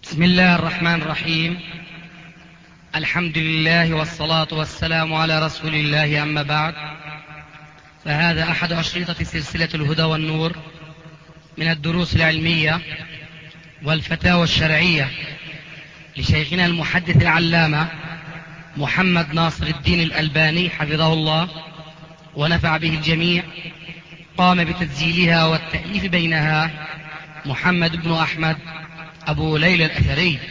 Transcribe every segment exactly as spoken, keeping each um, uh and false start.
بسم الله الرحمن الرحيم. الحمد لله والصلاة والسلام على رسول الله، أما بعد، فهذا أحد أشرطة سلسلة الهدى والنور من الدروس العلمية والفتاوى الشرعية لشيخنا المحدث العلامة محمد ناصر الدين الألباني حفظه الله ونفع به الجميع. قام بتسجيلها والتأليف بينها محمد بن أحمد أبو ليلى الأثري.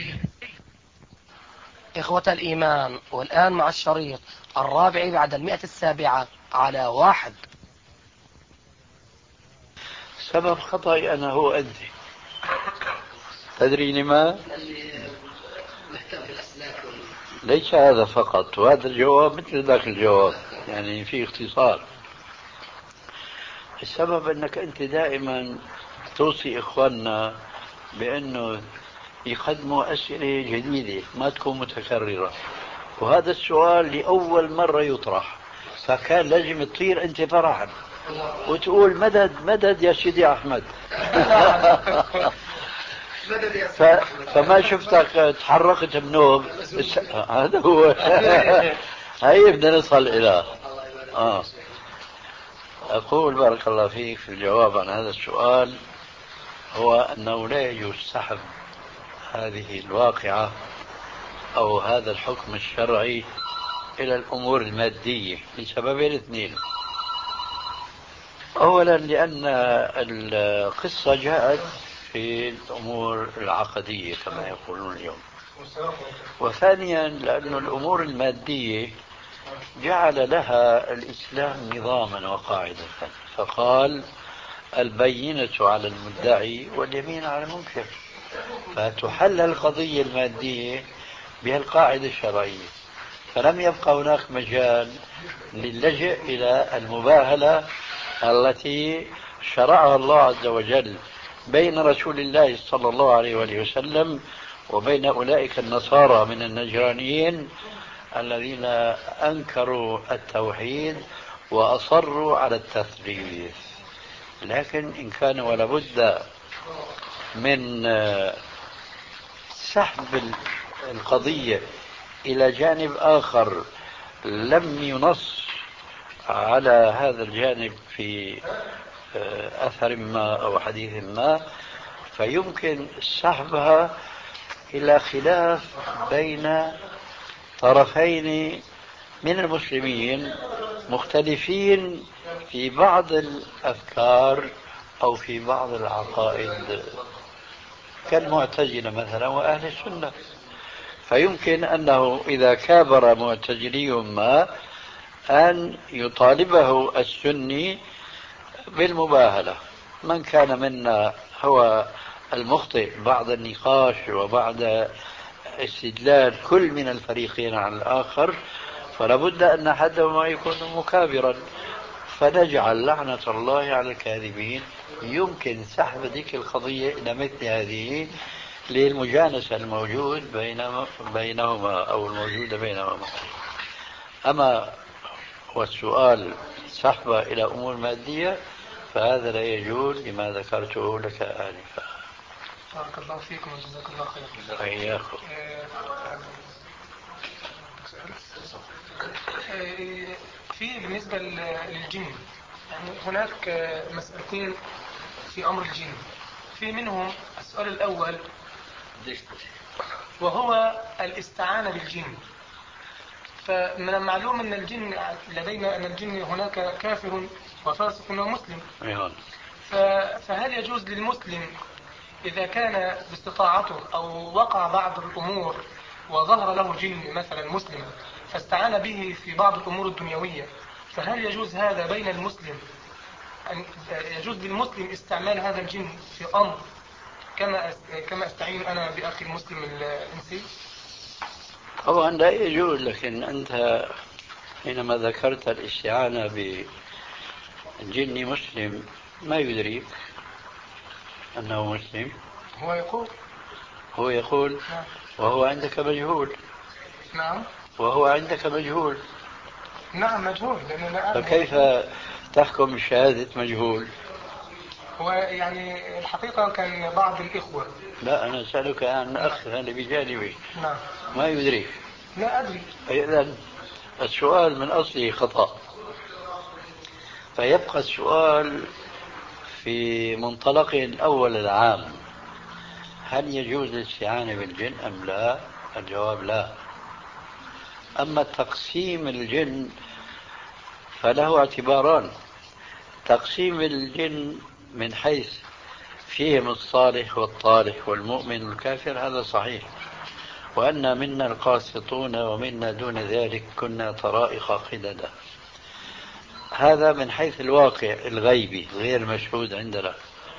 إخوة الإيمان، والآن مع الشريط الرابع بعد المئة السابعة على واحد. سبب خطأي أنا هو أنت تدري لما؟ ليس هذا فقط، وهذا الجواب مثل ذاك الجواب، يعني في اختصار. السبب أنك أنت دائما توصي إخواننا بأنه يقدموا أسئلة جديدة ما تكون متكررة، وهذا السؤال لأول مرة يطرح، فكان لازم تطير أنت فرحا وتقول مدد مدد يا سيدي أحمد. ف... فما شفتك تحركت بنوب. هذا هو. هاي بدنا نصل إلى آه. أقول بارك الله فيك في الجواب عن هذا السؤال هو أنه لا يجوز سحب هذه الواقعة أو هذا الحكم الشرعي إلى الأمور المادية لسببين اثنين. أولا لأن القصة جاءت في الأمور العقدية كما يقولون اليوم، وثانيا لأن الأمور المادية جعل لها الإسلام نظاما وقاعدة، فقال البينة على المدعي واليمين على المنكر، فتحل القضية المادية بهالقاعدة الشرعية، فلم يبقى هناك مجال للجئ إلى المباهلة التي شرعها الله عز وجل بين رسول الله صلى الله عليه وآله وسلم وبين أولئك النصارى من النجرانيين الذين أنكروا التوحيد وأصروا على التثليث. لكن إن كان ولا بد من سحب القضية إلى جانب آخر لم ينص على هذا الجانب في أثر ما أو حديث ما، فيمكن سحبها إلى خلاف بين طرفين من المسلمين مختلفين في بعض الأفكار أو في بعض العقائد كالمعتزلة مثلا وأهل السنة، فيمكن أنه إذا كابر معتزلي ما أن يطالبه السني بالمباهلة. من كان منا هو المخطئ بعد النقاش وبعد استدلال كل من الفريقين على الآخر، فلابد أن أحدهما يكون مكابرا، فنجعل لعنة الله على الكاذبين. يمكن سحب ذيك القضية إلى مثل هذه للمجانسة الموجود بين بينهما أو الموجودة بينهما. أما والسؤال سحبه إلى أمور مادية فهذا لا يجوز لما ذكرته لك آنفا. بارك الله فيكم وجزاك الله خيرا. إياكم. في بالنسبة للجن، يعني هناك مسألتين في أمر الجن، في منهم السؤال الأول وهو الاستعانة بالجن. فمن المعلوم أن الجن لدينا أن الجن هناك كافر وفاسق ومسلم، فهل يجوز للمسلم إذا كان باستطاعته أو وقع بعض الأمور وظهر له جن مثلا مسلم فاستعان به في بعض الأمور الدنيوية، فهل يجوز هذا بين المسلم أن يجوز للمسلم استعمال هذا الجن في أمر كما كما استعين أنا بأخي المسلم الإنسي؟ طبعا لا يجوز، لكن أنت حينما ذكرت الاستعانة بجن مسلم ما يدري أنه مسلم. هو يقول هو يقول نعم. وهو عندك مجهول. نعم وهو عندك مجهول. نعم مجهول، لأنه لا أعلم. فكيف تحكم بشهادة مجهول؟ هو يعني الحقيقة كان بعض الإخوة. لا أنا أسألك عن أخ اللي بجانبي. نعم. ما يدري. لا أدري. إذن السؤال من أصله خطأ، فيبقى السؤال في منطلق الأول العام: هل يجوز الاستعانة بالجن أم لا؟ الجواب لا. أما تقسيم الجن فله اعتباران: تقسيم الجن من حيث فيهم الصالح والطالح والمؤمن والكافر هذا صحيح، وأن منا القاسطون ومنا دون ذلك كنا طرائق قددا، هذا من حيث الواقع الغيبي غير مشهود عندنا.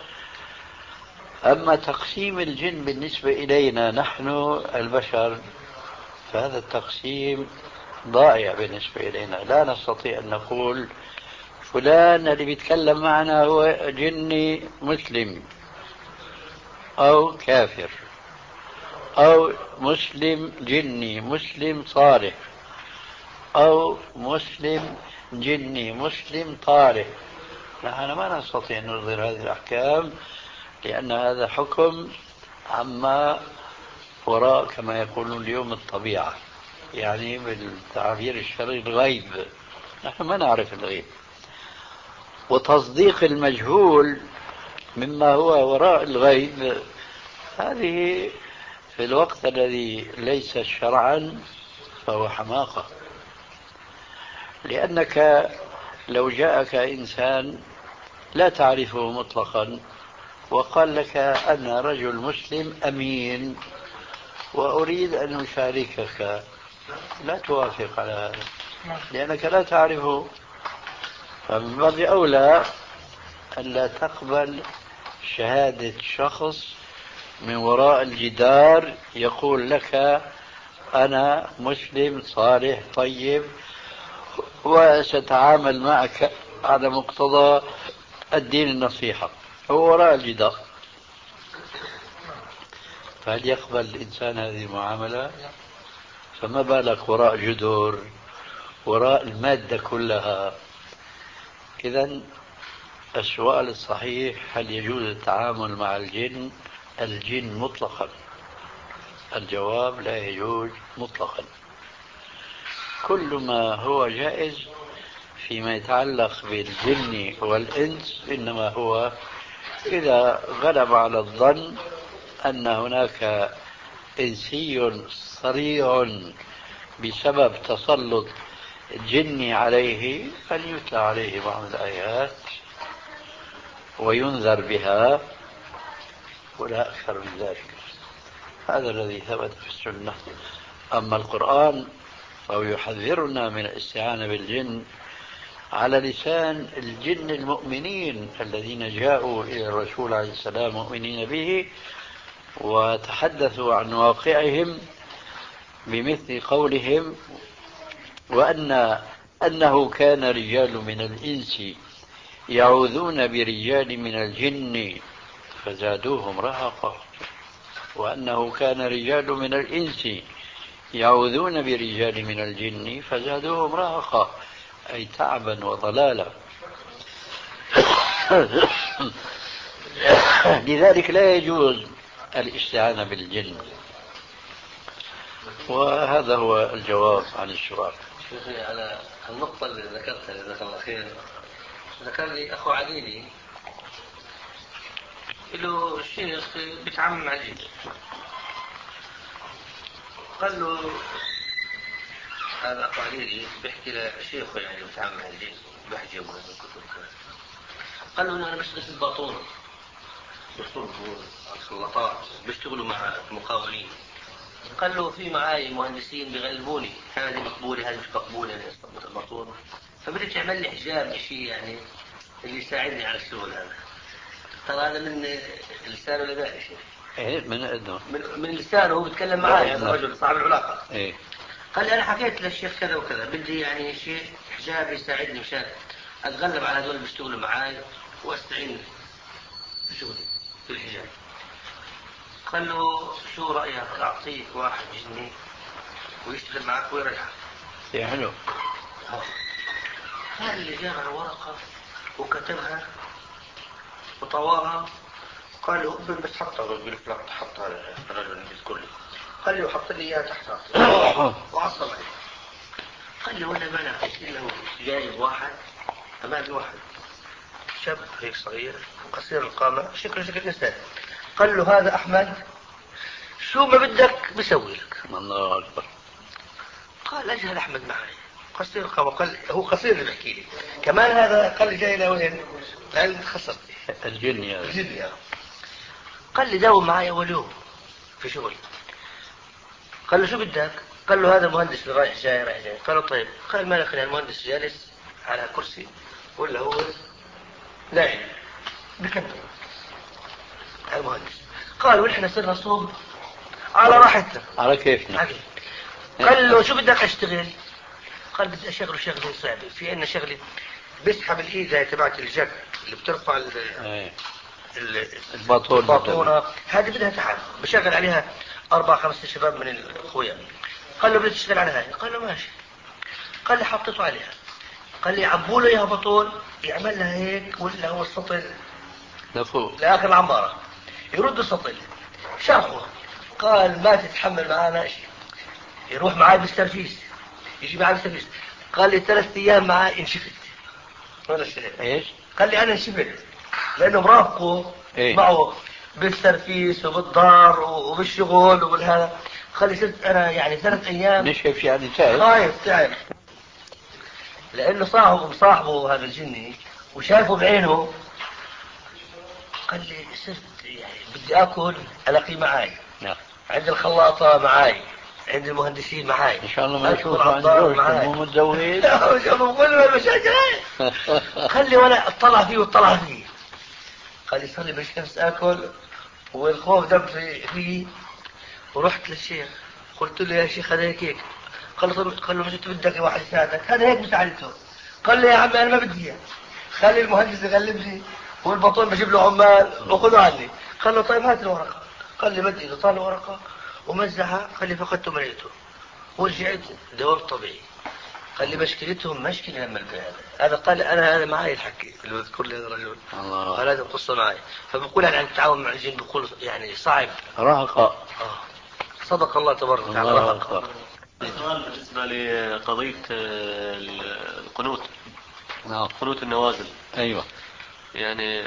أما تقسيم الجن بالنسبة إلينا نحن البشر فهذا التقسيم ضائع بالنسبة إلينا، لا نستطيع أن نقول فلان اللي بيتكلم معنا هو جني مسلم أو كافر، أو مسلم جني مسلم صالح، أو مسلم جني مسلم طالح. نحن ما نستطيع أن نصدر هذه الأحكام، لأن هذا حكم عما وراء كما يقولون اليوم الطبيعة، يعني بالتعبير الشرعي الغيب. نحن ما نعرف الغيب، وتصديق المجهول مما هو وراء الغيب هذه في الوقت الذي ليس شرعا فهو حماقة. لأنك لو جاءك إنسان لا تعرفه مطلقا وقال لك أنا رجل مسلم أمين وأريد أن أشاركك، لا توافق على هذا لأنك لا تعرفه، فمن باب أولى ألا تقبل شهادة شخص من وراء الجدار يقول لك أنا مسلم صالح طيب وسأتعامل معك على مقتضى الدين النصيحة، هو وراء الجدار. فهل يقبل الإنسان هذه المعاملة؟ فما بالك وراء جدر، وراء المادة كلها. إذن السؤال الصحيح: هل يجوز التعامل مع الجن الجن مطلقا؟ الجواب: لا يجوز مطلقا. كل ما هو جائز فيما يتعلق بالجن والإنس إنما هو إذا غلب على الظن أن هناك إنسي صريع بسبب تسلط جني عليه أن يتلى عليه بعض الآيات وينذر بها، ولا أكثر من ذلك. هذا الذي ثبت في السنة. أما القرآن فهو يحذرنا من الاستعانة بالجن على لسان الجن المؤمنين الذين جاءوا إلى الرسول عليه السلام مؤمنين به وتحدثوا عن واقعهم بمثل قولهم: وأن أنه كان رجال من الإنس يعوذون برجال من الجن فزادوهم رهقا. وأنه كان رجال من الإنس يعوذون برجال من الجن فزادوهم رهقا، أي تعبا وضلالا. لذلك لا يجوز الاستعانة بالجن. وهذا هو الجواب عن السؤال. على النقطة اللي ذكرتها جزاك الله خير، ذكر لي أخو عديلي له الشيخ بيتعامل مع الجن، قال له هذا أخو عديلي بيحكي لشيخه يعني بيتعامل مع الجن بحجبه من الكتب كذا، قال له أنا بشتغل في الباطون دكتور الخلاطات بيشتغلوا مع المقاولين، قال له في معاي مهندسين بيغلبوني هذه مقبولة هذه مش مقبولة الباطون، فبدك تعمل لي حجاب شيء يعني اللي يساعدني على الشغل هذا. ترى هذا من لسانه ولا ذلك شيء؟ ايه من اذنه من, من لسانه هو بيتكلم معي هذا الرجل صاحب العلاقة. ايه قال لي أنا حكيت للشيخ كذا وكذا بدي يعني شيء حجاب يساعدني مشان أتغلب على هذول اللي بيشتغلوا معاي وأستعين في شغلي في الحجاب. قال له شو رأيك أعطيك واحد جني ويشتغل معك ويرجعك؟ يا حلو. هذا اللي جاب على ورقة وكتبها وطواها. قال له ابن بس حطها، بقول لك لا حطها الرجل الانجليزي كله. قال له حط لي اياها تحتها وعصب عليه. قال له ولا مانع، له جايب واحد امامي، واحد شاب هيك صغير قصير القامة شكله شكل انسان. قال له هذا احمد شو ما بدك بسوي لك. الله اكبر. قال اجهل احمد معي قصير القامة. قال هو قصير اللي بحكي لي كمان هذا. قال لي جاي لوين؟ لان خسرتي الجن هذا. الجن. قال لي داوم معي اول يوم في شغل. قال له شو بدك؟ قال له هذا مهندس رايح جاي رايح جاي. قال له طيب. قال ما لك، المهندس جالس على كرسي ولا هو نايم بكمل المهندس. قال ونحن صرنا صوب على راحتنا على كيفنا. قال له شو بدك اشتغل؟ قال بدي اشغل شغله صعبه. في عندنا شغله بيسحب الايد هاي تبعت الجك اللي بترفع الباطونه، هذه بدها تعب. بشغل عليها اربع خمس شباب من الاخويا. قال له بدي تشتغل على هاي. قال له ماشي. قال لي حطيته عليها. قال لي عبوا له اياها بطول يعمل لها هيك ولا هو السطل لفوق لاخر العماره يرد السطل شرحه. قال ما تتحمل معاه شيء. يروح معاه بالسرفيس يجي معاه بالسرفيس. قال لي ثلاث ايام معاه انشفت ولا شيء. ايش؟ قال لي انا انشفت لانه مرافقه إيه؟ معه بالسرفيس وبالدار وبالشغل وبالهذا. قال لي صرت انا يعني ثلاث ايام نشف يعني تعب. خايف تعب لانه صاحبه مصاحبه هذا الجني وشايفه بعينه. قال لي صرت يعني بدي اكل الاقيه معاي. نعم. عند الخلاطه معاي، عند المهندسين معاي. ان شاء الله ما يشوف عن زوجته مو متزوج. بقول له المشاكل هاي. قال لي وانا اطلع فيه واطلع فيه. قال لي صار لي بالشمس اكل والخوف دب في فيه. ورحت للشيخ قلت له يا شيخ هذا هيك هيك. قال له قال له مش انت بدك واحد يساعدك؟ هذا هيك مساعدته. قال لي يا عمي انا ما بدي اياه، خلي المهندس يغلب لي والبطول بجيب له عمال وخذوا عني. قال له طيب هات الورقه. قال لي مد ايده طال الورقه ومزحها. قال لي فقدت مريته ورجعت دوام طبيعي. قال لي مشكلتهم مشكله لما هذا هذا قال انا هذا معي الحكي اللي بذكر لي هذا الرجل. قال هذا القصه معي. فبقول عن التعاون مع الجن بقول يعني صعب رهقه. اه صدق الله تبارك وتعالى. رهقه. سؤال بالنسبه لقضيه القنوت. نعم. قنوت النوازل. ايوه. يعني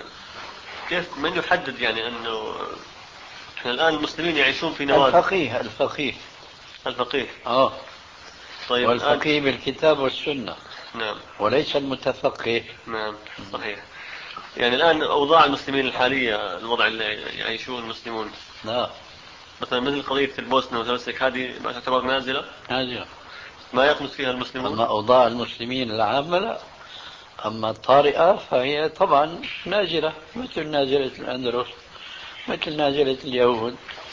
كيف من يحدد يعني انه احنا الان المسلمين يعيشون في نوازل؟ الفقيه الفقيه الفقيه. اه طيب والفقيه بالكتاب والسنه. نعم. وليس المتفقه. نعم صحيح. يعني الان اوضاع المسلمين الحاليه، الوضع اللي يعيشون المسلمون. نعم. مثلا مثل قضيه البوسنه والهرسك، هذه ما تعتبر نازله؟ نازله ما يقنص فيها المسلمون. اما اوضاع المسلمين العامه لا. اما الطارئه فهي طبعا نازله مثل نازله الاندلس مثل نازله اليهود.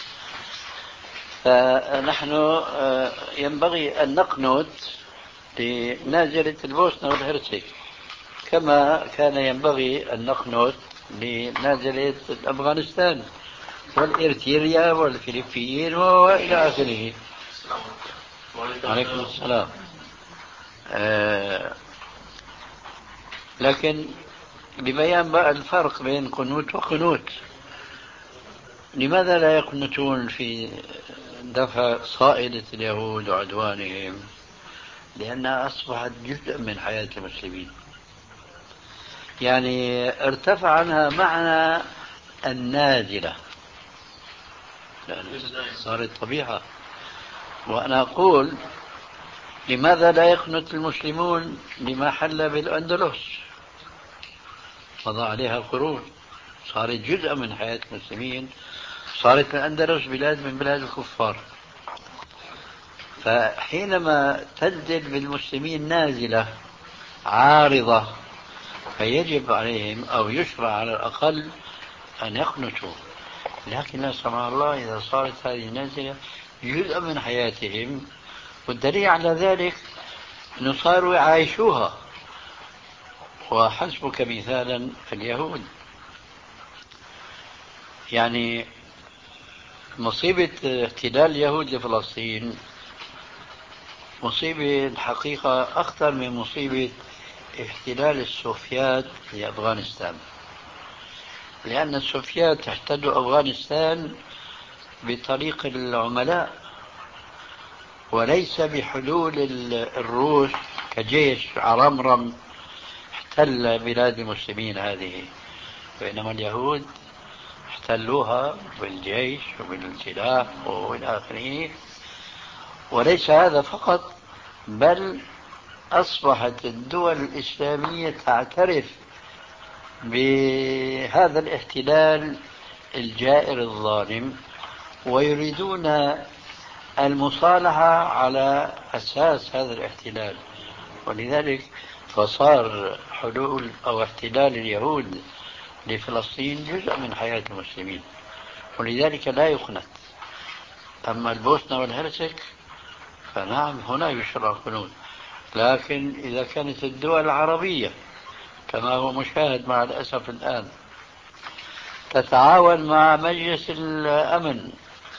فنحن ينبغي أن نقنت لنازلة البوسنة والهرسك كما كان ينبغي أن نقنت لنازلة أفغانستان والإرتريا والفلبين وإلى آخره. عليكم السلام. آه لكن لبيان بقى الفرق بين قنوت وقنوت، لماذا لا يقنتون في دفع صائلة اليهود وعدوانهم؟ لأنها أصبحت جزء من حياة المسلمين، يعني ارتفع عنها معنى النازلة صارت طبيعة. وأنا أقول لماذا لا يقنت المسلمون لما حل بالأندلس؟ مضى عليها قرون، صارت جزء من حياة المسلمين، صارت الأندلس بلاد من بلاد الكفار. فحينما تنزل بالمسلمين نازلة عارضة فيجب عليهم أو يشرع على الأقل أن يقنتوا. لكن لا سمح الله إذا صارت هذه النازلة جزء من حياتهم، والدليل على ذلك أنه صاروا يعايشوها. وحسبك مثالا اليهود، يعني مصيبة احتلال اليهود لفلسطين مصيبة الحقيقة أخطر من مصيبة احتلال السوفيات لأفغانستان. لأن السوفيات احتلوا أفغانستان بطريق العملاء وليس بحلول الروس كجيش عرمرم احتل بلاد المسلمين هذه، بينما اليهود احتلوها بالجيش وبالسلاح وإلى آخره. وليس هذا فقط، بل أصبحت الدول الإسلامية تعترف بهذا الاحتلال الجائر الظالم، ويريدون المصالحة على أساس هذا الاحتلال. ولذلك فصار حلول أو احتلال اليهود لفلسطين جزء من حياة المسلمين، ولذلك لا يقنط. أما البوسنة والهرسك فنعم هنا يشرع القنوت، لكن إذا كانت الدول العربية كما هو مشاهد مع الأسف الآن تتعاون مع مجلس الأمن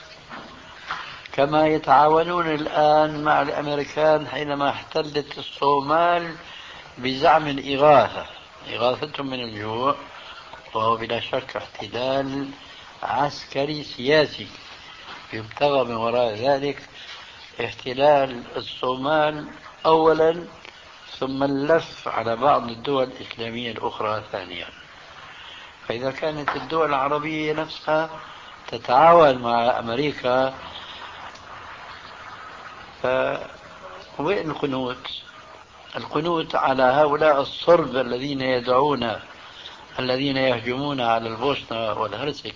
كما يتعاونون الآن مع الأمريكان حينما احتلت الصومال بزعم الإغاثة، إغاثتهم من الجوع، وهو بلا شك احتلال عسكري سياسي يبتغى من وراء ذلك احتلال الصومال أولا، ثم اللف على بعض الدول الإسلامية الأخرى ثانيا. فإذا كانت الدول العربية نفسها تتعاون مع أمريكا، فوين القنوت؟ القنوت على هؤلاء الصرب الذين يدعون الذين يهجمون على البوسنة والهرسك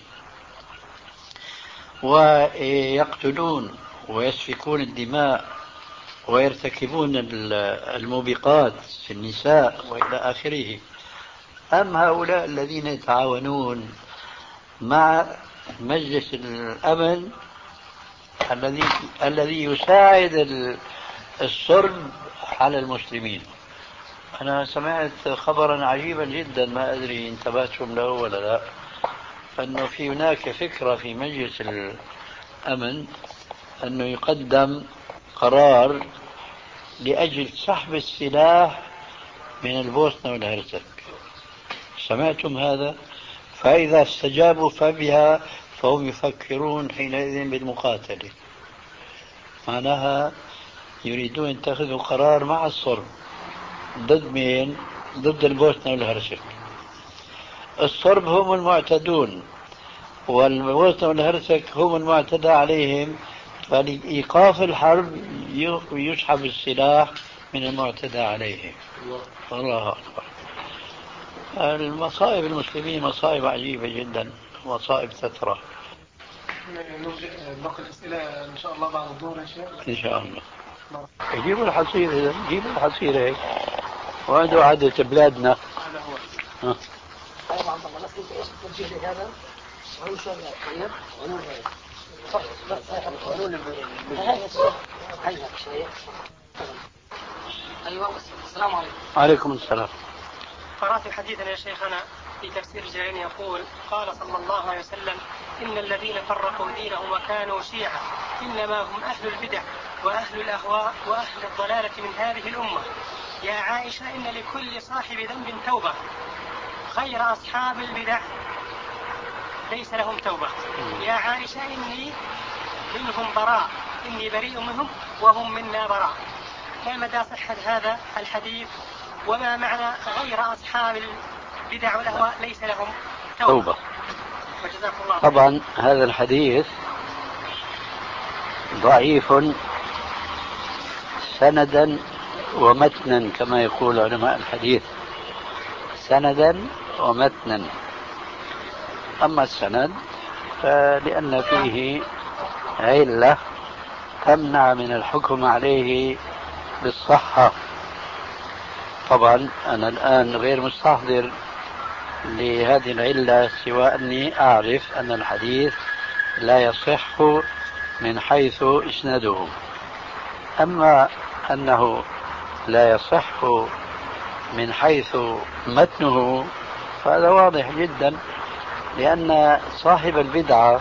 ويقتلون ويسفكون الدماء ويرتكبون الموبقات في النساء وإلى آخره. أم هؤلاء الذين يتعاونون مع مجلس الأمن الذي الذي يساعد الصرب على المسلمين. أنا سمعت خبرا عجيبا جدا، ما أدري انتبهتم له ولا لا، أنه في هناك فكرة في مجلس الأمن أنه يقدم قرار لأجل سحب السلاح من البوسنة والهرسك. سمعتم هذا؟ فإذا استجابوا فبها، فهم يفكرون حينئذ بالمقاتلة. معناها يريدون أن يتخذوا قرار مع الصرب ضد مين؟ ضد البوسنة والهرسك. الصرب هم المعتدون والبوسنة والهرسك هم المعتدى عليهم، فلإيقاف الحرب يسحب السلاح من المعتدى عليهم. الله أكبر. المصائب المسلمين مصائب عجيبة جدا، مصائب تترى. نبقى الأسئلة إن شاء الله بعد الظهر يا شيخ. إن شاء الله. جيبوا الحصير، إذا جيبوا الحصير هيك وعنده عادة بلادنا. هذا هو. ها. أيوة عبد الله، بس أنت إيش توجه لي هذا؟ وعنو شغل طيب؟ وعنو وعنو هذا الشيء هيا شوية. أيوة السلام عليكم. عليكم السلام. قرأت حديثا يا شيخنا في تفسير جليل يقول: قال صلى الله عليه وسلم: إن الذين فرقوا دينهم وكانوا شيعا إنما هم أهل البدع وأهل الأهواء وأهل الضلالة من هذه الأمة. يا عائشة إن لكل صاحب ذنب توبة، غير أصحاب البدع ليس لهم توبة. يا عائشة إني منهم براء، إني بريء منهم وهم منا براء. ما مدى صحة هذا الحديث؟ وما معنى غير أصحاب البدع والأهواء ليس لهم توبة؟ توبة. طبعا هذا الحديث ضعيف سندا ومتنا كما يقول علماء الحديث، سندا ومتنا. أما السند فلأن فيه علة تمنع من الحكم عليه بالصحة. طبعا أنا الآن غير مستحضر لهذه العلة، سوى أني أعرف أن الحديث لا يصح من حيث إسناده. أما أنه لا يصح من حيث متنه فهذا واضح جدا، لأن صاحب البدعة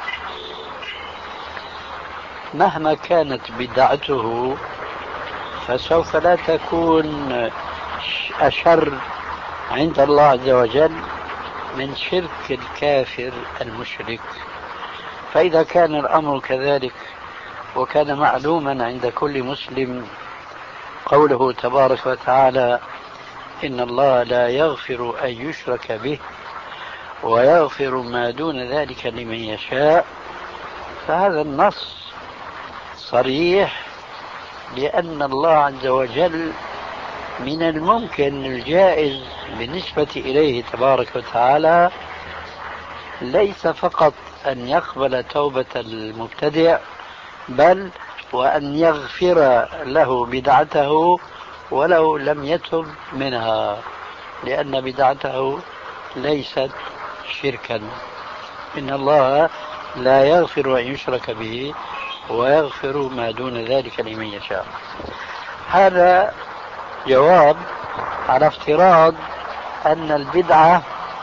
مهما كانت بدعته فسوف لا تكون أشر عند الله عز وجل من شرك الكافر المشرك. فإذا كان الأمر كذلك وكان معلوما عند كل مسلم قوله تبارك وتعالى إن الله لا يغفر أن يشرك به ويغفر ما دون ذلك لمن يشاء، فهذا النص صريح لأن الله عز وجل من الممكن الجائز بالنسبة إليه تبارك وتعالى ليس فقط أن يقبل توبة المبتدع، بل وأن يغفر له بدعته ولو لم يتب منها، لأن بدعته ليست شركا. إن الله لا يغفر أن يشرك به ويغفر ما دون ذلك لمن يشاء. هذا جواب على افتراض أن البدعة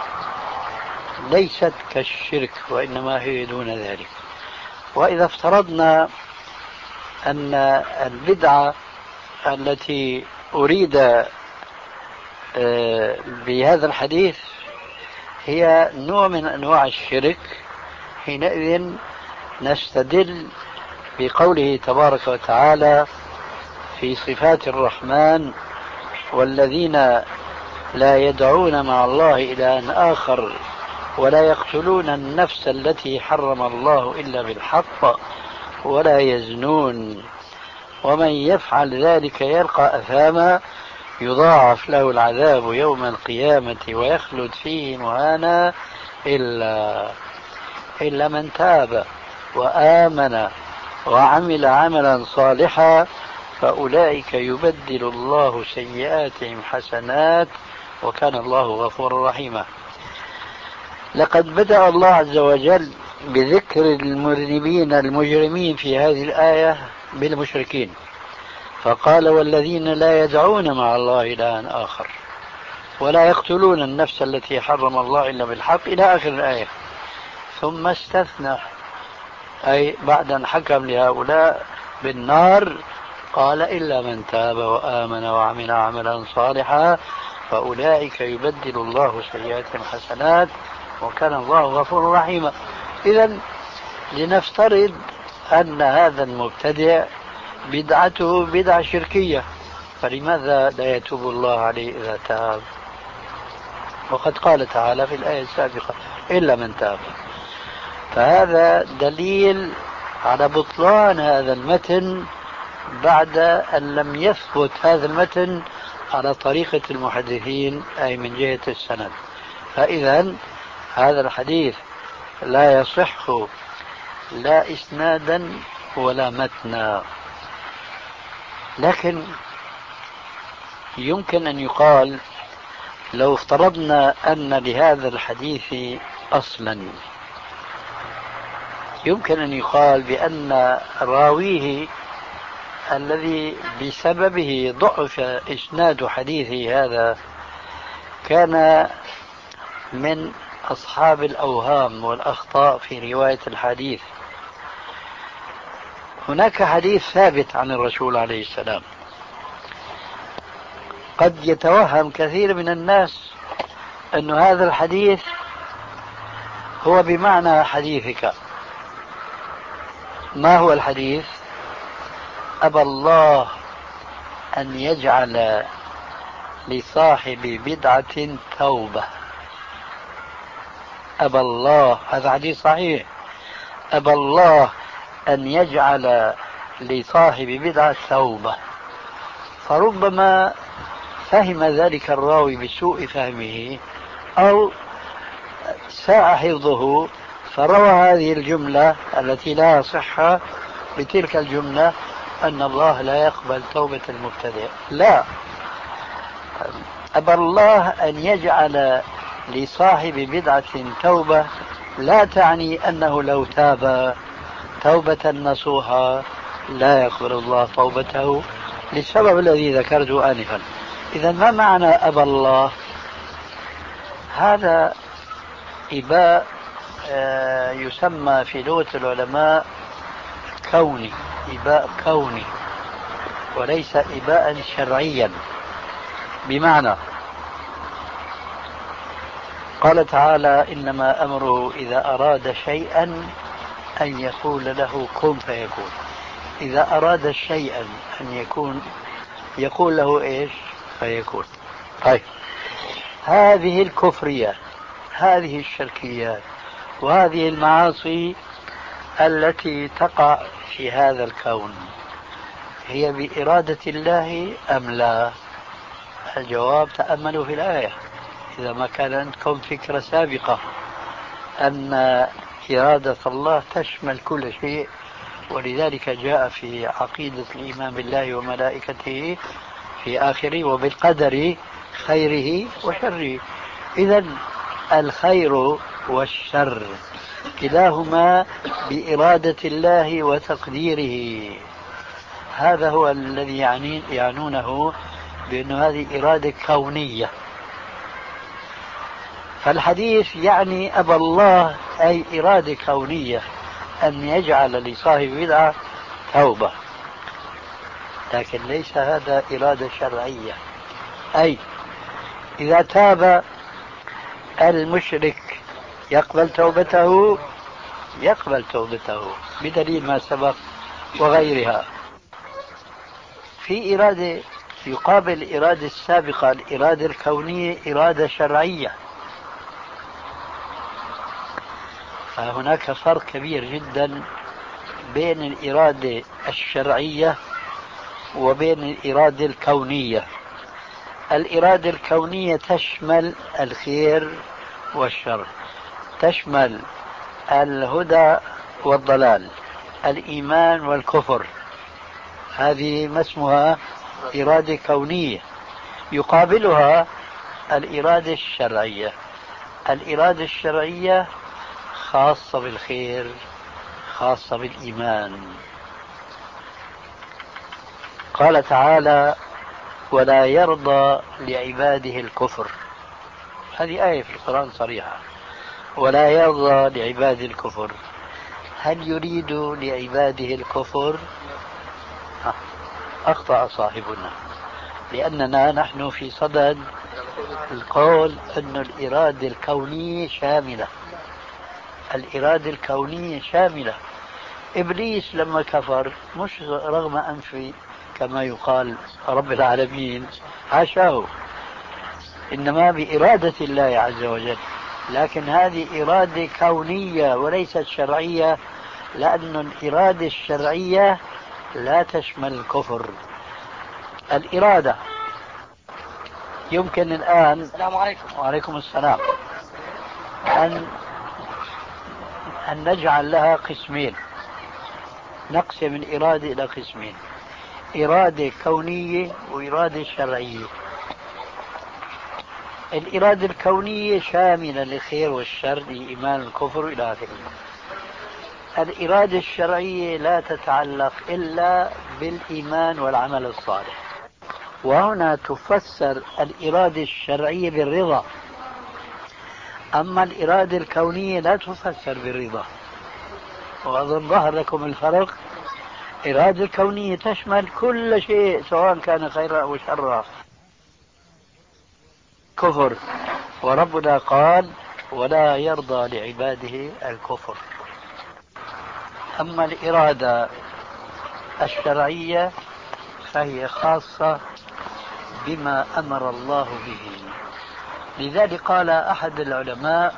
ليست كالشرك وإنما هي دون ذلك. وإذا افترضنا أن البدعة التي أريد بهذا الحديث هي نوع من أنواع الشرك، حينئذ نستدل بقوله تبارك وتعالى في صفات الرحمن والذين لا يدعون مع الله إلها آخر ولا يقتلون النفس التي حرم الله إلا بالحق ولا يزنون ومن يفعل ذلك يلقى أثاما يضاعف له العذاب يوم القيامة ويخلد فيه مهانا إلا إلا من تاب وآمن وعمل عملا صالحا فأولئك يبدل الله سيئاتهم حسنات وكان الله غفورا رحيما. لقد بدأ الله عز وجل بذكر المذنبين المجرمين في هذه الآية بالمشركين، فقال والذين لا يدعون مع الله إلها آخر ولا يقتلون النفس التي حرم الله إلا بالحق إلى آخر الآية، ثم استثنى أي بعد أن حكم لهؤلاء بالنار قال إلا من تاب وآمن وعمل عملا صالحا فأولئك يبدل الله سيئاتهم حسنات وكان الله غفورا رحيما. إذن لنفترض أن هذا المبتدع بدعته بدعة شركية، فلماذا لا يتوب الله عليه إذا تاب؟ وقد قال تعالى في الآية السابقة إلا من تاب. فهذا دليل على بطلان هذا المتن بعد أن لم يثبت هذا المتن على طريقة المحدثين أي من جهة السند. فإذا هذا الحديث لا يصح لا إسنادا ولا متنا. لكن يمكن أن يقال لو افترضنا أن لهذا الحديث أصلا، يمكن أن يقال بأن راويه الذي بسببه ضعف إسناد حديثه هذا كان من أصحاب الأوهام والأخطاء في رواية الحديث. هناك حديث ثابت عن الرسول عليه السلام قد يتوهم كثير من الناس أن هذا الحديث هو بمعنى حديثك. ما هو الحديث؟ أبى الله أن يجعل لصاحب بدعة توبة. أبى الله، هذا حديث صحيح، أبى الله أن يجعل لصاحب بدعة توبة. فربما فهم ذلك الراوي بسوء فهمه أو ساء حفظه فروى هذه الجملة التي لا صحة بتلك الجملة أن الله لا يقبل توبة المبتدع. لا، أبى الله أن يجعل لصاحب بدعة توبة لا تعني أنه لو تاب توبة نصوحة لا يقبل الله توبته للسبب الذي ذكرته آنفا. إذا ما معنى أبى الله؟ هذا إباء يسمى في لغة العلماء كوني، إباء كوني وليس إباء شرعيا. بمعنى قال تعالى إنما أمره إذا أراد شيئا أن يقول له كن فيكون. إذا أراد شيئا أن يكون يقول له إيش؟ فيكون. طيب، هذه الكفريات، هذه الشركيات، وهذه المعاصي التي تقع في هذا الكون هي بإرادة الله أم لا؟ الجواب تأملوا في الآية إذا ما كان عندكم فكرة سابقة أن إرادة الله تشمل كل شيء، ولذلك جاء في عقيدة الإيمان بالله وملائكته في آخره وبالقدر خيره وشره. إذن الخير والشر كلاهما بإرادة الله وتقديره. هذا هو الذي يعني يعنونه بأن هذه إرادة كونية. فالحديث يعني أبى الله أي إرادة كونية أن يجعل لصاحب بدعة توبة، لكن ليس هذا إرادة شرعية. أي إذا تاب المشرك يقبل توبته، يقبل توبته بدليل ما سبق وغيرها. في إرادة يقابل الإرادة السابقة الإرادة الكونية إرادة شرعية، فهناك فرق كبير جدا بين الإرادة الشرعية وبين الإرادة الكونية. الإرادة الكونية تشمل الخير والشر، تشمل الهدى والضلال، الإيمان والكفر، هذه ما اسمها إرادة كونية. يقابلها الإرادة الشرعية. الإرادة الشرعية خاصة بالخير، خاصة بالإيمان. قال تعالى ولا يرضى لعباده الكفر، هذه آية في القرآن صريحة، ولا يرضى لعباده الكفر. هل يريد لعباده الكفر؟ أخطأ صاحبنا، لأننا نحن في صدد القول أن الإرادة الكونية شاملة. الإرادة الكونية شاملة. إبليس لما كفر مش رغم أنفه كما يقال رب العالمين، حاشاه، إنما بإرادة الله عز وجل، لكن هذه إرادة كونية وليست شرعية، لأن الإرادة الشرعية لا تشمل الكفر. الإرادة يمكن الآن السلام عليكم. وعليكم السلام أن أن نجعل لها قسمين، نقسم الإرادة إلى قسمين: إرادة كونية وإرادة شرعية. الإرادة الكونية شاملة للخير والشر، الإيمان والكفر إلى آخره. الإرادة الشرعية لا تتعلق إلا بالإيمان والعمل الصالح. وهنا تفسر الإرادة الشرعية بالرضا، أما الإرادة الكونية لا تفسر بالرضا. وأظن ظهر لكم الفرق. الإرادة الكونية تشمل كل شيء سواء كان خيرا أو شرا، كفر، وربنا قال ولا يرضى لعباده الكفر. أما الإرادة الشرعية فهي خاصة بما أمر الله به. لذلك قال أحد العلماء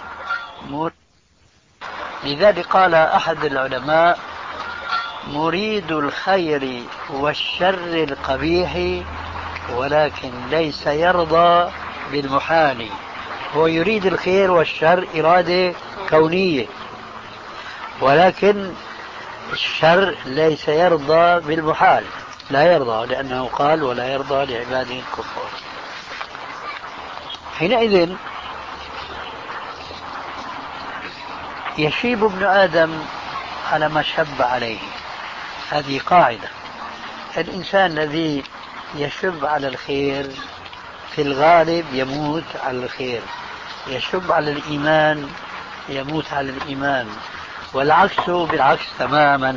لذلك قال أحد العلماء مريد الخير والشر القبيح ولكن ليس يرضى بالمحال. هو يريد الخير والشر إرادة كونية، ولكن الشر ليس يرضى بالمحال، لا يرضى، لأنه قال ولا يرضى لعباده الكفار. حينئذ يشيب ابن آدم على ما شب عليه. هذه قاعدة. الإنسان الذي يشب على الخير في الغالب يموت على الخير، يشب على الإيمان يموت على الإيمان، والعكس بالعكس تماما.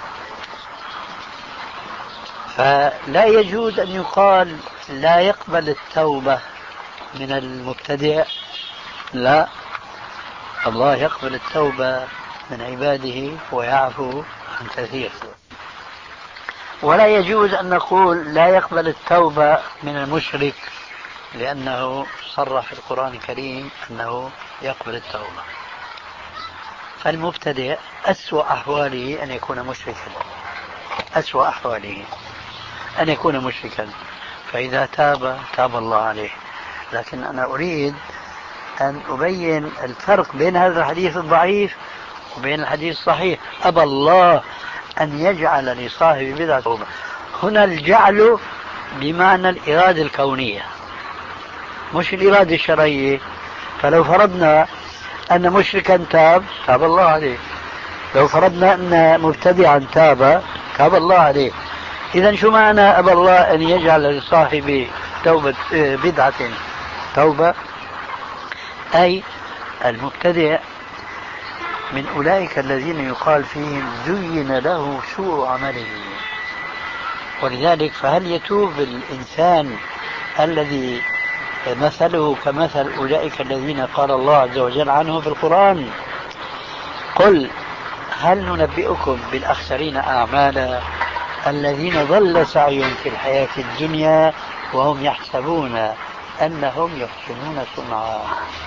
فلا يجوز أن يقال لا يقبل التوبة من المبتدع لا، الله يقبل التوبة من عباده ويعفو عن كثير. ولا يجوز أن نقول لا يقبل التوبة من المشرك، لأنه صرح في القرآن الكريم أنه يقبل التوبة. فالمبتدئ أسوأ أحواله أن يكون مشركا، أسوأ أحواله أن يكون مشركا، فإذا تاب تاب الله عليه. لكن أنا أريد أن أبين الفرق بين هذا الحديث الضعيف وبين الحديث الصحيح. أبى الله أن يجعل لصاحب بدعة توبة. هنا الجعل بمعنى الإرادة الكونية مش الإرادة الشرعية. فلو فرضنا أن مشركا تاب تاب الله عليه، لو فرضنا أن مبتدعا تاب تاب الله عليه. إذن شو معنى أبى الله أن يجعل لصاحب توبة بدعة توبة؟ أي المبتدع من أولئك الذين يقال فيهم زين له سوء عمله. ولذلك فهل يتوب الإنسان الذي مثله كمثل أولئك الذين قال الله عز وجل عنه في القرآن: قل هل ننبئكم بالأخسرين أعمالا الذين ضل سعيهم في الحياة الدنيا وهم يحسبون أنهم يحسنون صنعا.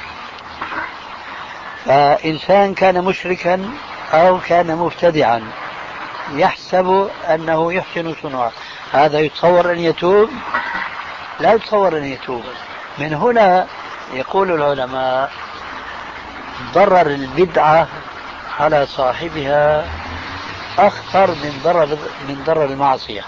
فإنسان كان مشركا أو كان مبتدعا يحسب أنه يحسن صنعا، هذا يتصور أن يتوب؟ لا يتصور أن يتوب. من هنا يقول العلماء ضرر البدعة على صاحبها أخطر من ضرر من ضرر المعصية،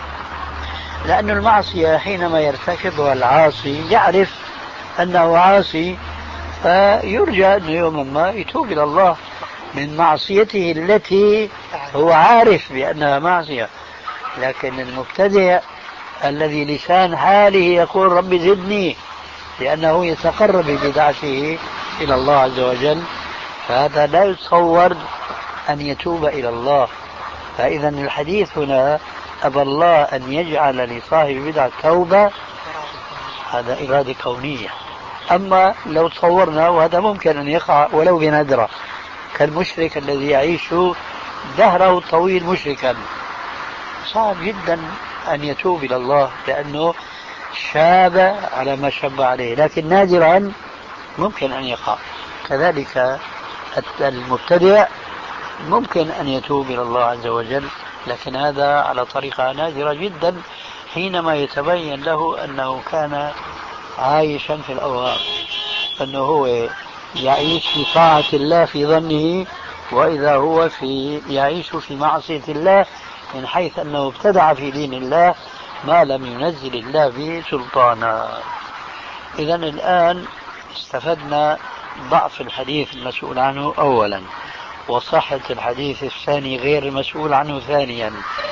لأن المعصية حينما يرتكبها العاصي يعرف أنه عاصي، فيرجى أنه يوما ما يتوب إلى الله من معصيته التي هو عارف بأنها معصية. لكن المبتدع الذي لسان حاله يقول رب زدني، لأنه يتقرب ببدعته إلى الله عز وجل، فهذا لا يتصور أن يتوب إلى الله. فإذا الحديث هنا أبى الله أن يجعل لصاحب بدعة توبة، هذا إرادة كونية. أما لو تصورنا، وهذا ممكن أن يقع ولو بندرة، كالمشرك الذي يعيش دهره الطويل مشركا، صعب جدا أن يتوب إلى الله لأنه شاب على ما شاب عليه، لكن نادرا ممكن أن يقع. كذلك المبتدع ممكن أن يتوب إلى الله عز وجل، لكن هذا على طريقة نادرة جدا حينما يتبين له أنه كان عايشا في الأوهام، أنه هو يعيش في طاعة الله في ظنه، وإذا هو في يعيش في معصية الله من حيث أنه ابتدع في دين الله ما لم ينزل الله به سلطانا. إذن الآن استفدنا ضعف الحديث المسؤول عنه أولا، وصحة الحديث الثاني غير المسؤول عنه ثانيا،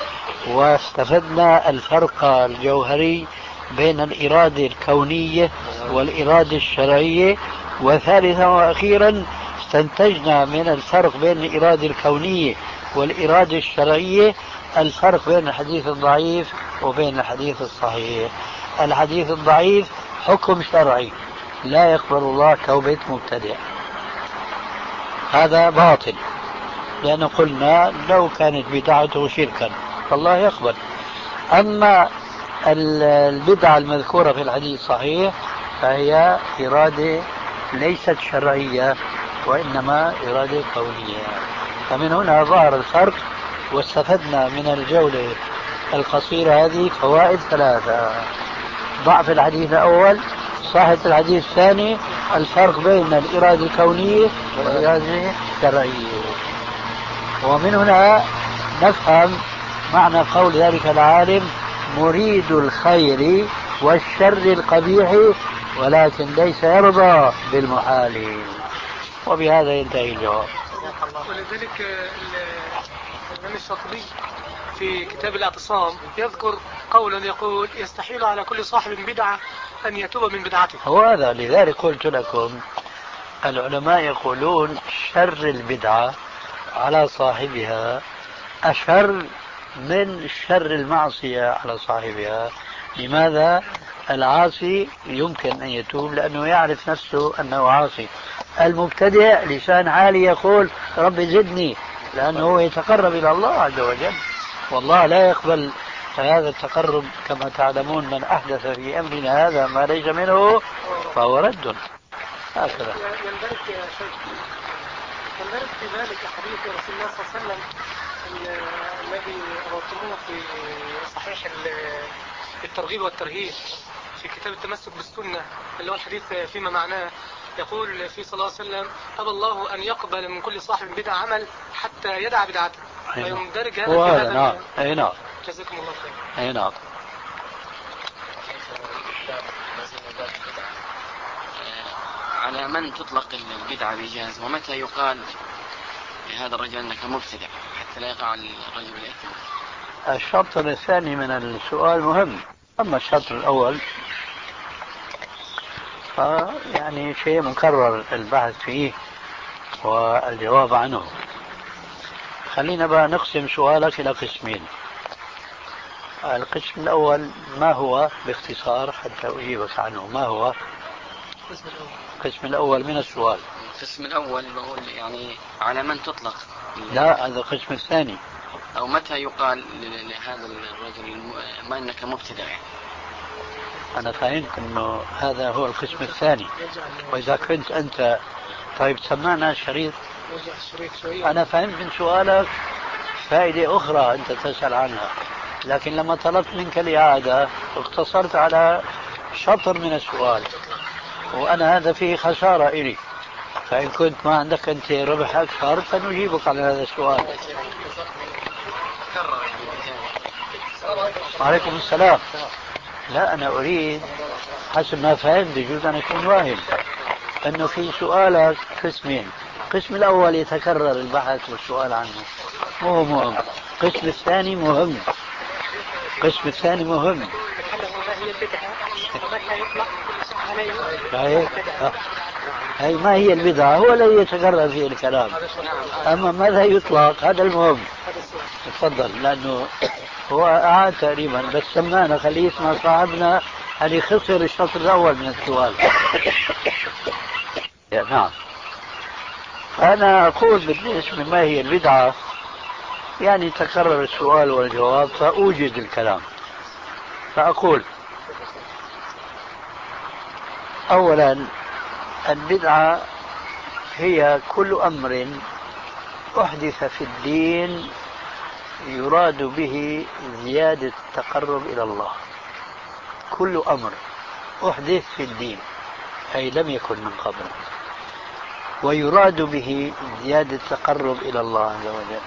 واستفدنا الفرق الجوهري بين الإرادة الكونية والإرادة الشرعية، وثالثا وأخيرا استنتجنا من الفرق بين الإرادة الكونية والإرادة الشرعية الفرق بين الحديث الضعيف وبين الحديث الصحيح. الحديث الضعيف حكم شرعي، لا يقبل الله توبة مبتدع، هذا باطل، لأن قلنا لو كانت بدعته شركا فالله يقبل. أما البدعة المذكورة في الحديث الصحيح فهي إرادة ليست شرعية وإنما إرادة كونية. فمن هنا ظهر الفرق، واستفدنا من الجولة القصيرة هذه فوائد ثلاثة: ضعف الحديث الأول، صحة الحديث الثاني، الفرق بين الإرادة الكونية والإرادة الشرعية. ومن هنا نفهم معنى قول ذلك العالم: مريد الخير والشر القبيح ولكن ليس يرضى بالمحال. وبهذا ينتهي الجواب. ولذلك الإمام الشاطبي في كتاب الاعتصام يذكر قولا يقول: يستحيل على كل صاحب بدعة أن يتوب من بدعته. هو هذا، لذلك قلت لكم العلماء يقولون شر البدعة على صاحبها أشر من شر المعصية على صاحبها، لماذا؟ العاصي يمكن أن يتوب لأنه يعرف نفسه أنه عاصي. المبتدع لسان عالي يقول رب زدني، لأنه هو يتقرب إلى الله عز وجل، والله لا يقبل هذا التقرب. كما تعلمون من أحدث في أمرنا هذا ما ليس منه فهو رد. هكذا يندرج يا شيخ، يندرج في ذلك حديث رسول الله صلى الله عليه وسلم الذي رويتموه في صحيح الترغيب والترهيب في كتاب التمسك بالسنة، اللي هو الحديث فيما معناه يقول في صلى الله عليه وسلم أبى الله أن يقبل من كل صاحب بدعة عمل حتى يدع بدعته. فيندرج هذا في هذا. نعم. أي نعم. جزاكم الله خير. أي نعم. على من تطلق البدعة بإيجاز، ومتى يقال لهذا الرجل أنك مبتدع حتى لا يقع الرجل الإثم؟ الشرط الثاني من السؤال مهم. أما الشرط الأول يعني شيء مكرر البحث فيه والجواب عنه. خلينا بقى نقسم سؤالك إلى قسمين. القسم الأول ما هو باختصار حتى أجيبك عنه؟ ما هو القسم الأول من السؤال؟ القسم الأول بقول يعني على من تطلق. لا، هذا القسم الثاني. أو متى يقال لهذا الرجل ما أنك مبتدع يعني. أنا فهمت أنه هذا هو القسم الثاني. وإذا كنت أنت طيب سمعنا شريط. أنا فهمت من سؤالك فائدة أخرى أنت تسأل عنها، لكن لما طلبت منك الإعادة اقتصرت على شطر من السؤال، وأنا هذا فيه خسارة إلي. فإن كنت ما عندك أنت ربح أكثر فنجيبك على هذا السؤال. وعليكم السلام. لا، أنا أريد حسب ما فهمت، يجوز أن أكون واهم، أنه في سؤالك قسمين. القسم الأول يتكرر البحث والسؤال عنه، مو مهم. القسم الثاني مهم. القسم الثاني مهم. هي ما هي البدعة هو الذي يتكرر فيه الكلام، أما ماذا يطلق هذا المهم. تفضل، لأنه هو أعاد تقريبا بس سمعنا، خليه يسمع صاحبنا أن يخسر الشطر الأول من السؤال. نعم. أنا أقول بالنسبة ما هي البدعة يعني تكرر السؤال والجواب فأوجد الكلام. فأقول أولا البدعة هي كل أمر أحدث في الدين يراد به زيادة التقرب إلى الله. كل أمر أحدث في الدين أي لم يكن من قبل ويراد به زيادة التقرب إلى الله عز وجل.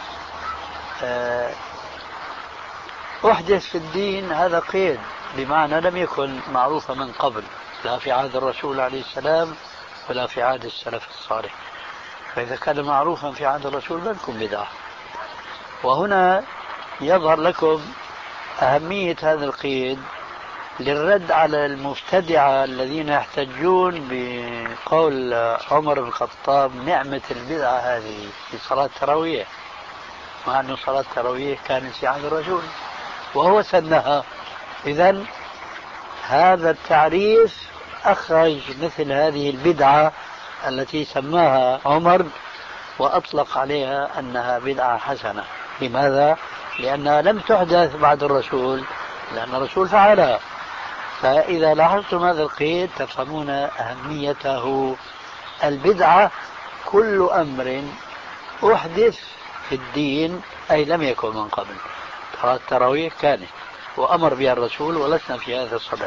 أحدث في الدين هذا قيد، بمعنى لم يكن معروفا من قبل، لا في عهد الرسول عليه السلام ولا في عهد السلف الصالح. فإذا كان معروفا في عهد الرسول لم يكن بدعة. وهنا يظهر لكم أهمية هذا القيد للرد على المبتدعة الذين يحتجون بقول عمر بن الخطاب نعمة البدعة هذه في صلاة التراويح، مع أن صلاة التراويح كانت في عهد الرسول وهو سنها. إذن هذا التعريف أخرج مثل هذه البدعة التي سماها عمر وأطلق عليها أنها بدعة حسنة. لماذا؟ لأنها لم تحدث بعد الرسول، لأن الرسول فعلها. فإذا لاحظتم هذا القيد تفهمون أهميته. البدعة كل أمر أحدث في الدين أي لم يكن من قبل. صلاة التراويح كانت وأمر بها الرسول ولسنا في هذا الصدد.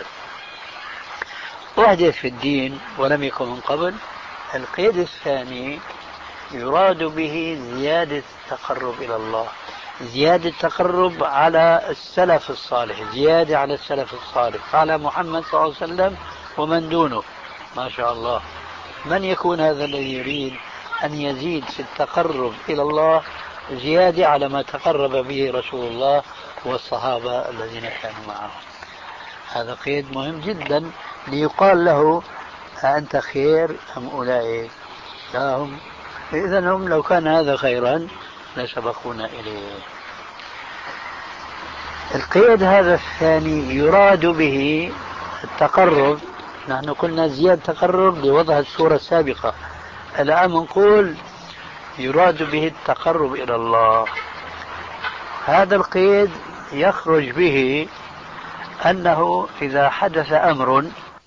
أحدث في الدين ولم يكن من قبل. القيد الثاني يراد به زيادة التقرب إلى الله، زيادة التقرب على السلف الصالح، زيادة على السلف الصالح، على محمد صلى الله عليه وسلم ومن دونه. ما شاء الله. من يكون هذا الذي يريد أن يزيد في التقرب إلى الله زيادة على ما تقرب به رسول الله والصحابة الذين كانوا معه؟ هذا قيد مهم جدا ليقال له أنت خير أم أولئك؟ لا هم. إذن هم لو كان هذا خيرا لسبقونا إليه. القيد هذا الثاني يراد به التقرب. نحن قلنا زيادة تقرب لوضع الصورة السابقة، الآن نقول يراد به التقرب إلى الله. هذا القيد يخرج به أنه إذا حدث أمر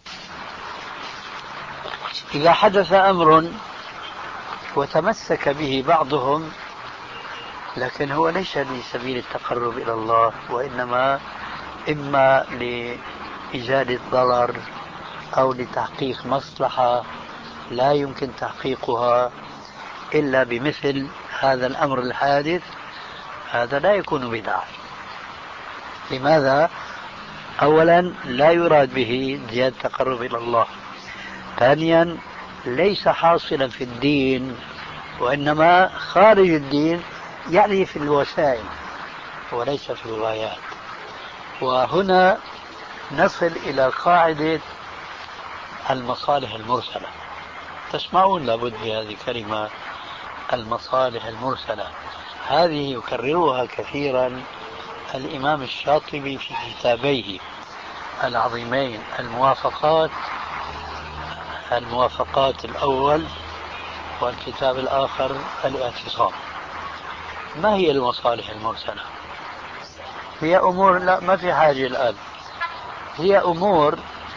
إذا حدث أمر وتمسك به بعضهم، لكن هو ليس لسبيل التقرب إلى الله، وإنما إما لإزالة ضرر أو لتحقيق مصلحة لا يمكن تحقيقها إلا بمثل هذا الأمر الحادث، هذا لا يكون بدعة. لماذا؟ أولا لا يراد به زيادة التقرب إلى الله، ثانيا ليس حاصلا في الدين وإنما خارج الدين، يعني في الوسائل وليس في الغايات. وهنا نصل إلى قاعدة المصالح المرسلة. تسمعون لابد بهذه الكلمة المصالح المرسلة، هذه يكررها كثيرا الإمام الشاطبي في كتابيه العظيمين الموافقات الموافقات الأول والكتاب الآخر الاعتصام. ما هي المصالح المرسلة؟ هي أمور، لا ما في حاجة الآن، هي أمور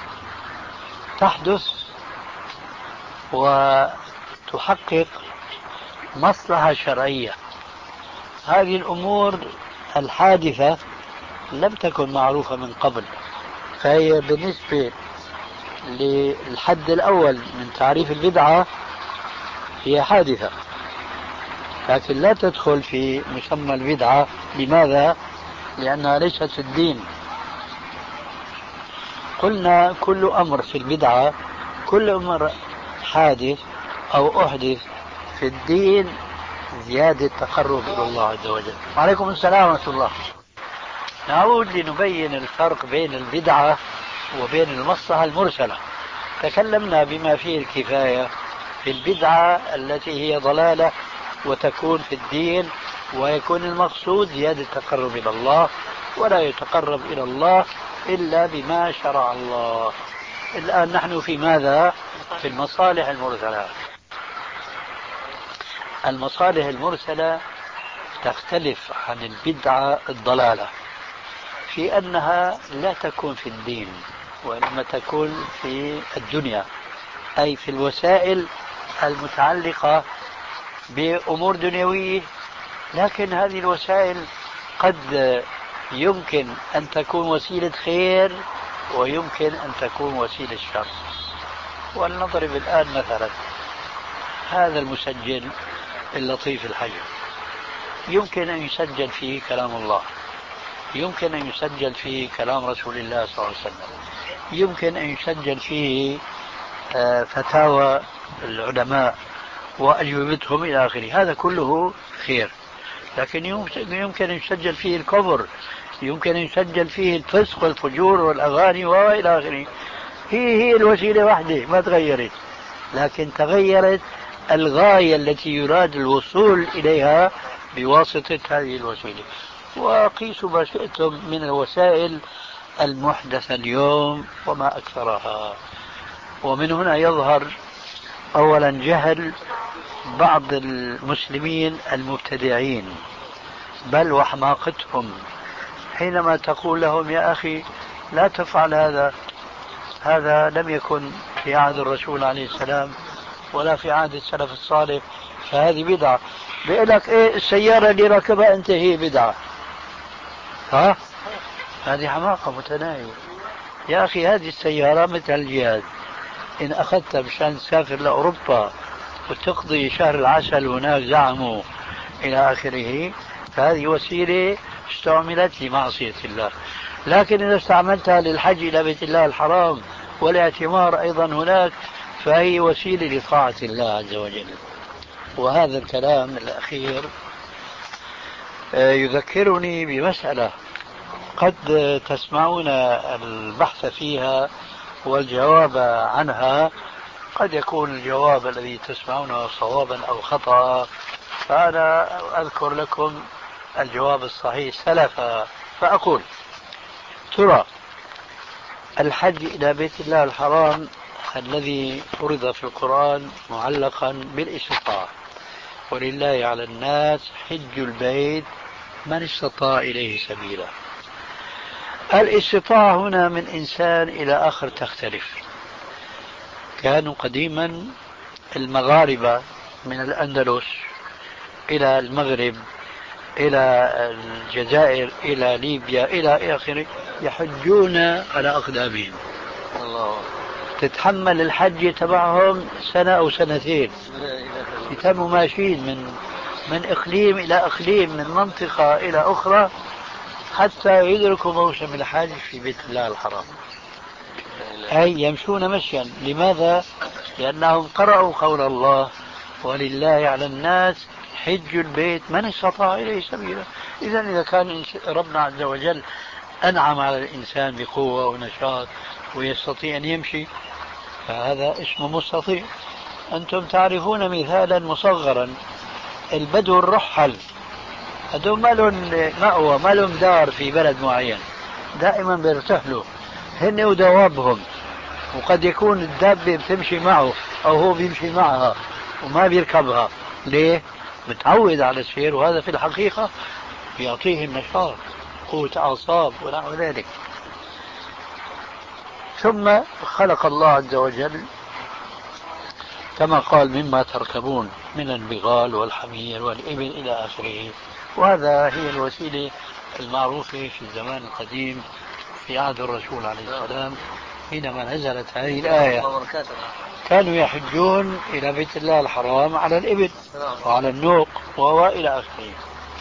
تحدث وتحقق مصلحة شرعية. هذه الأمور الحادثة لم تكن معروفة من قبل، فهي بالنسبة للحد الأول من تعريف البدعة هي حادثة، لكن لا تدخل في مسمى البدعة. لماذا؟ لأنها ليست في الدين. قلنا كل أمر في البدعة، كل أمر حادث أو أحدث في الدين زيادة تقرب إلى الله عز وجل. وعليكم السلام ورحمة الله. نعود لنبين الفرق بين البدعة وبين المصلحة المرسلة. تكلمنا بما فيه الكفاية في البدعة التي هي ضلالة وتكون في الدين، ويكون المقصود زيادة التقرب إلى الله، ولا يتقرب إلى الله إلا بما شرع الله. الآن نحن في ماذا؟ في المصالح المرسلة. المصالح المرسلة تختلف عن البدعة الضلالة في أنها لا تكون في الدين وإنما تكون في الدنيا، أي في الوسائل المتعلقة بأمور دنيوية، لكن هذه الوسائل قد يمكن أن تكون وسيلة خير ويمكن أن تكون وسيلة شر. ولنضرب الآن مثلا هذا المسجل اللطيف الحجر، يمكن أن يسجل فيه كلام الله، يمكن أن يسجل فيه كلام رسول الله صلى الله عليه وسلم، يمكن أن يسجل فيه فتاوى العلماء وأجوبتهم إلى آخره، هذا كله خير. لكن يمكن أن يسجل فيه الكفر، يمكن أن يسجل فيه الفسق والفجور والأغاني وإلى آخره. هي هي الوسيلة واحدة ما تغيرت، لكن تغيرت الغاية التي يراد الوصول إليها بواسطة هذه الوسيلة. وقيسوا ما شئتم من الوسائل المحدثة اليوم وما أكثرها. ومن هنا يظهر أولا جهل بعض المسلمين المبتدعين، بل وحماقتهم، حينما تقول لهم يا أخي لا تفعل هذا، هذا لم يكن في عهد الرسول عليه السلام ولا في عهد السلف الصالح، فهذه بدعة. بيقول لك إيه السيارة اللي ركبها أنت هي بدعة، ها؟ هذه حماقة متناهية. يا أخي هذه السيارة مثل الجهاز، إن أخذتها مشان تسافر لأوروبا وتقضي شهر العسل هناك زعموا إلى آخره، فهذه وسيلة استعملت لمعصية الله. لكن إذا استعملتها للحج إلى بيت الله الحرام والاعتمار أيضا هناك، فهي وسيلة لطاعة الله عز وجل. وهذا الكلام الأخير يذكرني بمسألة قد تسمعون البحث فيها والجواب عنها، قد يكون الجواب الذي تسمعونه صوابا أو خطأ، فأنا أذكر لكم الجواب الصحيح سلفا. فأقول ترى الحج إلى بيت الله الحرام الذي فرض في القرآن معلقا بالاستطاعة، ولله على الناس حج البيت من استطاع إليه سبيلا. الاستطاعة هنا من إنسان إلى آخر تختلف. كانوا قديما المغاربة من الأندلس إلى المغرب إلى الجزائر إلى ليبيا إلى آخره يحجون على أقدامهم. الله. تتحمل الحج تبعهم سنة أو سنتين، يتموا ماشيين من من إقليم إلى إقليم، من منطقة إلى أخرى، حتى يدركوا موسم الحج في بيت الله الحرام. أي يمشون مشيا. لماذا؟ لأنهم قرأوا قول الله ولله على الناس حج البيت من استطاع إليه سبيلا. إذا إذا كان ربنا عز وجل أنعم على الإنسان بقوة ونشاط ويستطيع أن يمشي، فهذا اسمه مستطيع. أنتم تعرفون مثالا مصغرا، البدو الرحل هذول ما لهم مأوى، ما لهم دار في بلد معين، دائما بيرتحلوا هن ودوابهم، وقد يكون الدابة بتمشي معه أو هو بيمشي معها وما بيركبها. ليه؟ متعود على السير، وهذا في الحقيقة يعطيه النشاط، قوة أعصاب ونحو ذلك. ثم خلق الله عز وجل كما قال مما تركبون من البغال والحمير والإبل إلى آخره، وهذا هي الوسيلة المعروفة في الزمان القديم في عهد الرسول عليه السلام. حينما نزلت هذه الآية كانوا يحجون إلى بيت الله الحرام على الإبل وعلى النوق وإلى آخره.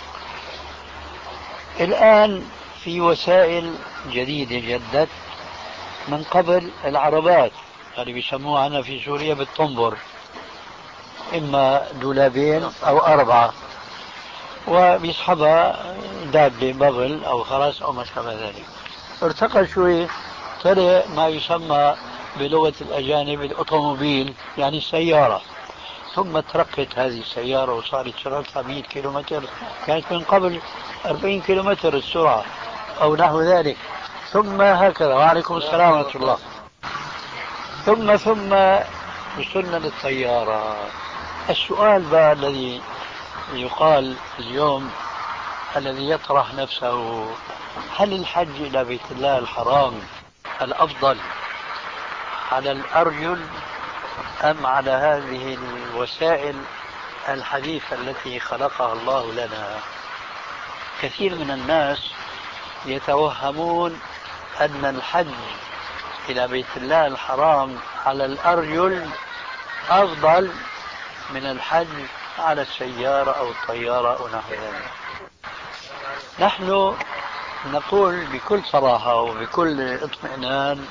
الآن في وسائل جديدة جدت. من قبل العربات اللي بيسموها هنا في سوريا بالطنبر، إما دولابين أو أربعة، وبيسحبها دابة بغل أو خرس أو ما شابه ذلك. ارتقى شوي، طلع ما يسمى بلغة الأجانب الأوتوموبيل، يعني السيارة. ثم ترقت هذه السيارة وصارت سرعتها مئة كيلومتر، كانت من قبل أربعين كيلومتر السرعة أو نحو ذلك. ثم هكذا. وعليكم السلام ورحمة الله. ثم ثم وصلنا للطيارة. السؤال بقى الذي يقال اليوم، الذي يطرح نفسه، هل الحج إلى بيت الله الحرام الأفضل على الأرجل أم على هذه الوسائل الحديثة التي خلقها الله لنا؟ كثير من الناس يتوهمون أن الحج إلى بيت الله الحرام على الأرجل أفضل من الحج على السيارة أو الطيارة أو نحو ذلك. نحن نقول بكل صراحة وبكل اطمئنان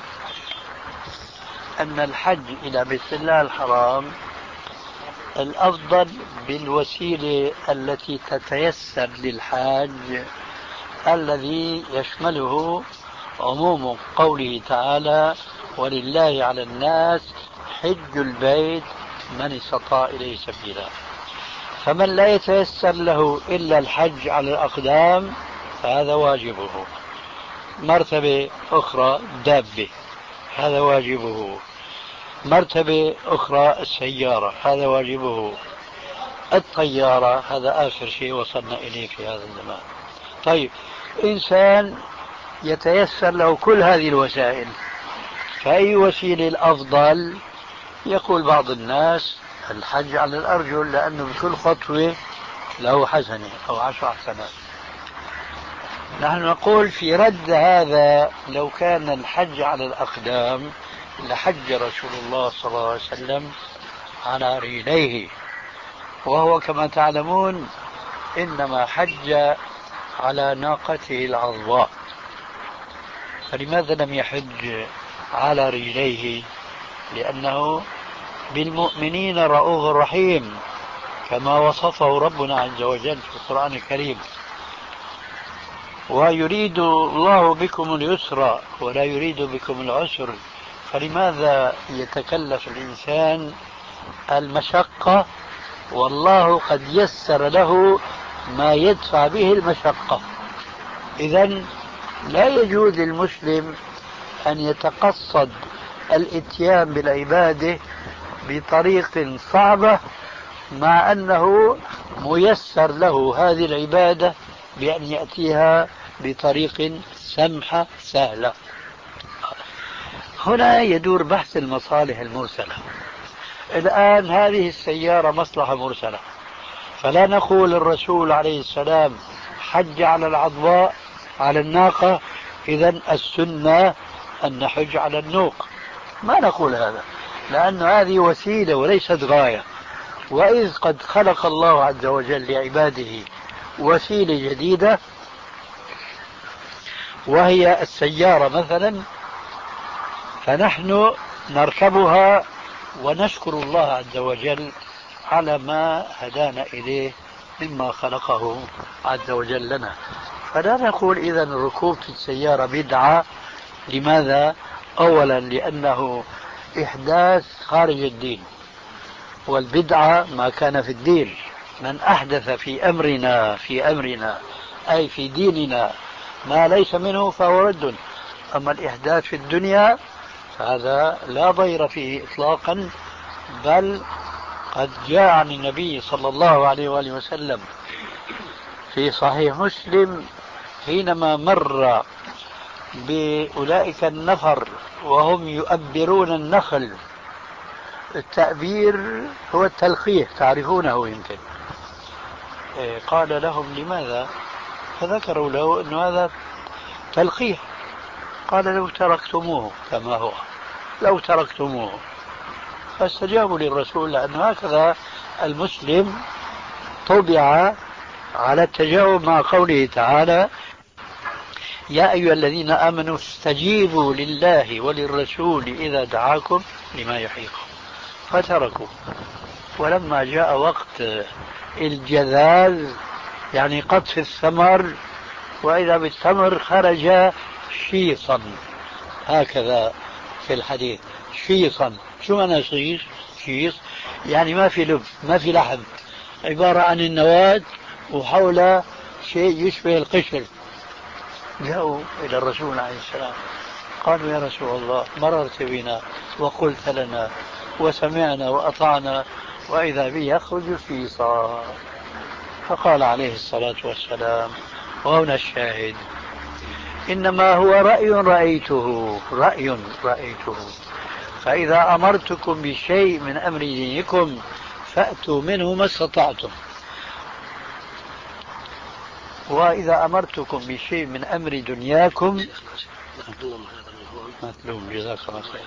أن الحج إلى بيت الله الحرام الأفضل بالوسيلة التي تتيسر للحاج، الذي يشمله عموم قوله تعالى ولله على الناس حج البيت من استطاع إليه سبيلا. فمن لا يتيسر له إلا الحج على الأقدام فهذا واجبه. مرتبة أخرى دابة، هذا واجبه. مرتبة أخرى السيارة، هذا واجبه. الطيارة هذا آخر شيء وصلنا إليه في هذا الزمان. طيب، إنسان يتيسر له كل هذه الوسائل، فأي وسيلة الأفضل؟ يقول بعض الناس الحج على الأرجل، لأنه بكل خطوة له حسنة أو عشر حسنات. نحن نقول في رد هذا، لو كان الحج على الأقدام لحج رسول الله صلى الله عليه وسلم على رجليه، وهو كما تعلمون إنما حج على ناقته العظواء، فلماذا لم يحج على رجليه؟ لأنه بالمؤمنين رؤوف رحيم كما وصفه ربنا عز وجل في القرآن الكريم. ويريد الله بكم اليسر ولا يريد بكم العسر، فلماذا يتكلف الإنسان المشقة والله قد يسر له ما يدفع به المشقة؟ إذن لا يجوز للمسلم أن يتقصد الإتيان بالعبادة بطريق صعبة مع أنه ميسر له هذه العبادة بأن يأتيها بطريق سمحة سهلة. هنا يدور بحث المصالح المرسلة. الآن هذه السيارة مصلحة مرسلة، فلا نقول الرسول عليه السلام حج على العضباء على الناقة إذن السنة أن نحج على النوق، ما نقول هذا، لأن هذه وسيلة وليست غاية. وإذ قد خلق الله عز وجل لعباده وسيلة جديدة وهي السيارة مثلا، فنحن نركبها ونشكر الله عز وجل على ما هدانا إليه مما خلقه عز وجل لنا. فلا نقول إذا الركوب في السيارة بدعة. لماذا؟ أولا لأنه إحداث خارج الدين، والبدعة ما كان في الدين. من أحدث في أمرنا في أمرنا أي في ديننا ما ليس منه فهو رد. أما الإحداث في الدنيا فهذا لا ضير فيه إطلاقا، بل قد جاء عن النبي صلى الله عليه وآله وسلم في صحيح مسلم حينما مر بأولئك النفر وهم يؤبرون النخل. التأبير هو التلقيح، تعرفونه يمكن. قال لهم لماذا؟ فذكروا له أن هذا تلقيح. قال لو تركتموه كما هو، لو تركتموه. فاستجابوا للرسول، لأن هكذا المسلم طبع على التجاوب مع قوله تعالى يا أيها الذين آمنوا استجيبوا لله وللرسول إذا دعاكم لما يحييكم. فتركوا. ولما جاء وقت الجذاذ يعني قطف الثمر، وإذا بالثمر خرج شيصا، هكذا في الحديث شيصا. شو معنى شيص؟ شيص يعني ما في لب، ما في لحم، عبارة عن النواة وحول شيء يشبه القشر. جاءوا إلى الرسول عليه السلام قالوا يا رسول الله مررت بنا وقلت لنا وسمعنا وأطعنا وإذا بي يخرج شيصا. فقال عليه الصلاة والسلام وهنا الشاهد إنما هو رأي رأيته رأي رأيته فإذا أمرتكم بشيء من أمر دينكم فأتوا منه ما استطعتم، وإذا أمرتكم بشيء من أمر دنياكم مطلوب. جزاك الله خير.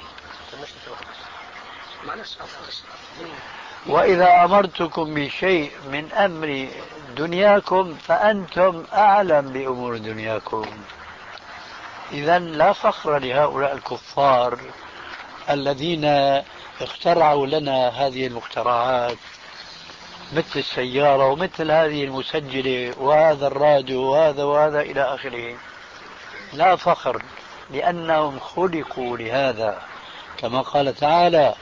وإذا أمرتكم بشيء من أمر دنياكم فأنتم أعلم بأمور دنياكم. إذن لا فخر لهؤلاء الكفار الذين اخترعوا لنا هذه المخترعات مثل السيارة ومثل هذه المسجلة وهذا الراديو وهذا وهذا إلى آخره. لا فخر، لأنهم خلقوا لهذا، كما قال تعالى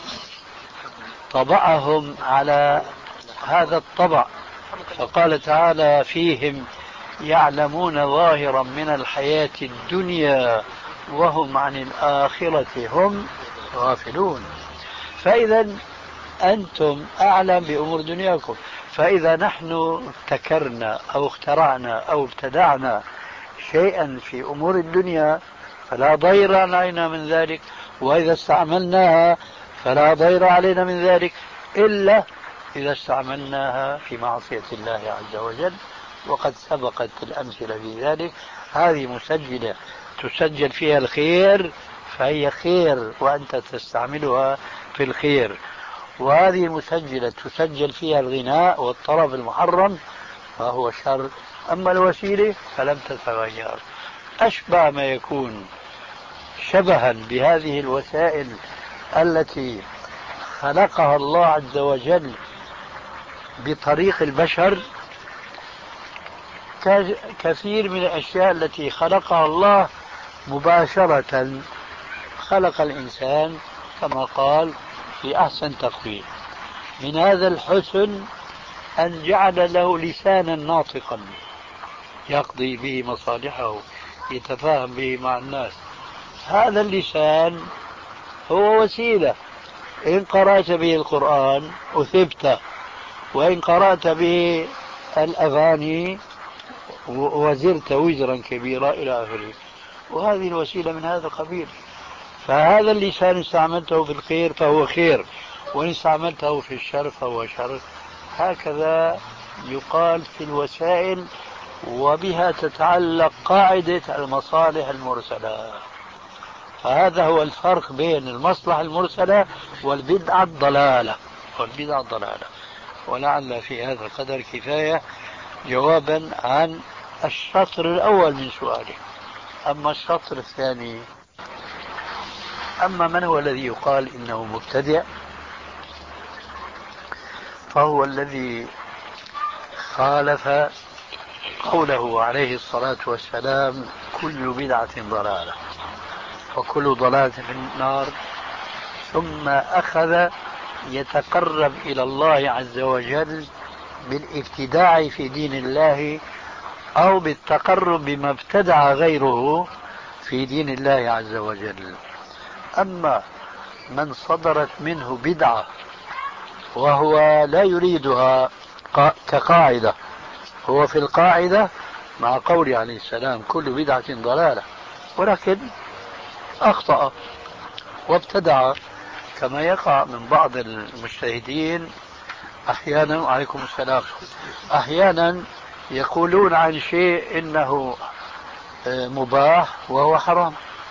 طبعهم على هذا الطبع. فقال تعالى فيهم يعلمون ظاهرا من الحياة الدنيا وهم عن الآخرة هم غافلون. فإذا أنتم أعلم بأمور دنياكم. فإذا نحن ابتكرنا أو اخترعنا أو ابتدعنا شيئا في أمور الدنيا فلا ضير علينا من ذلك، وإذا استعملناها فلا ضير علينا من ذلك إلا إذا استعملناها في معصية الله عز وجل، وقد سبقت الأمثلة في ذلك. هذه مسجلة تسجل فيها الخير فهي خير وأنت تستعملها في الخير، وهذه مسجلة تسجل فيها الغناء والطرب المحرم فهو شر. أما الوسيلة فلم تتغير. أشبه ما يكون شبها بهذه الوسائل التي خلقها الله عز وجل بطريق البشر كثير من الأشياء التي خلقها الله مباشرة. خلق الإنسان كما قال في أحسن تقويم. من هذا الحسن أن جعل له لسانا ناطقا يقضي به مصالحه يتفاهم به مع الناس. هذا اللسان هو وسيلة، إن قرأت به القرآن أثبت، وإن قرأت به الأغاني وزرت وزرا كبيرا إلى آخره. وهذه الوسيلة من هذا القبيل. فهذا اللسان استعملته في الخير فهو خير، وإن استعملته في الشر فهو شر. هكذا يقال في الوسائل، وبها تتعلق قاعدة المصالح المرسلة. فهذا هو الفرق بين المصلحة المرسلة والبدعة الضلالة والبدعة الضلالة. ولعل في هذا القدر كفاية جوابا عن الشطر الأول من سؤالي. أما الشطر الثاني، أما من هو الذي يقال إنه مبتدع، فهو الذي خالف قوله عليه الصلاة والسلام: كل بدعة ضلالة وكل ضلالة في النار. ثم أخذ يتقرب إلى الله عز وجل بالابتداع في دين الله، أو بالتقرب بما ابتدع غيره في دين الله عز وجل. أما من صدرت منه بدعة وهو لا يريدها كقاعدة، هو في القاعدة مع قوله عليه السلام: كل بدعة ضلالة، ولكن أخطأ وابتدع، كما يقع من بعض المجتهدين أحيانا. عليكم السلام. أحيانا يقولون عن شيء إنه مباح وهو حرام.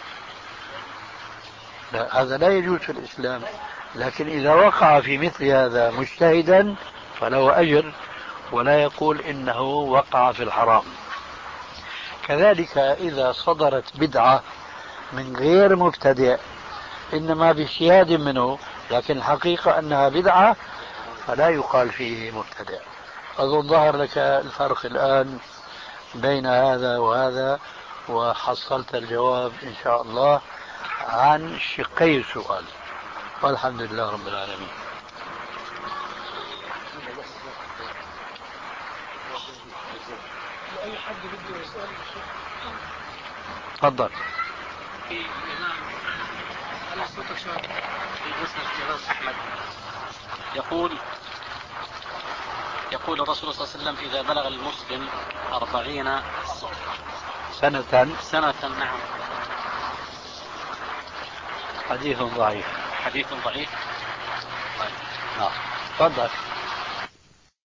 لا، هذا لا يجوز في الإسلام. لكن إذا وقع في مثل هذا مجتهدا فله أجر، ولا يقول إنه وقع في الحرام. كذلك إذا صدرت بدعة من غير مبتدع، إنما باجتهاد منه، لكن الحقيقة أنها بدعة، فلا يقال فيه مبتدع. أظن ظهر لك الفرق الآن بين هذا وهذا، وحصلت الجواب إن شاء الله عن شقي السؤال، والحمد لله رب العالمين. أي حد بده يسأل تفضل. في الإمام أنا صوتك شوي في مسند الإمام أحمد يقول يقول الرسول صلى الله عليه وسلم: إذا بلغ المسلم أربعين سنة سنة نعم. حديث ضعيف. حديث ضعيف. نعم. تفضل.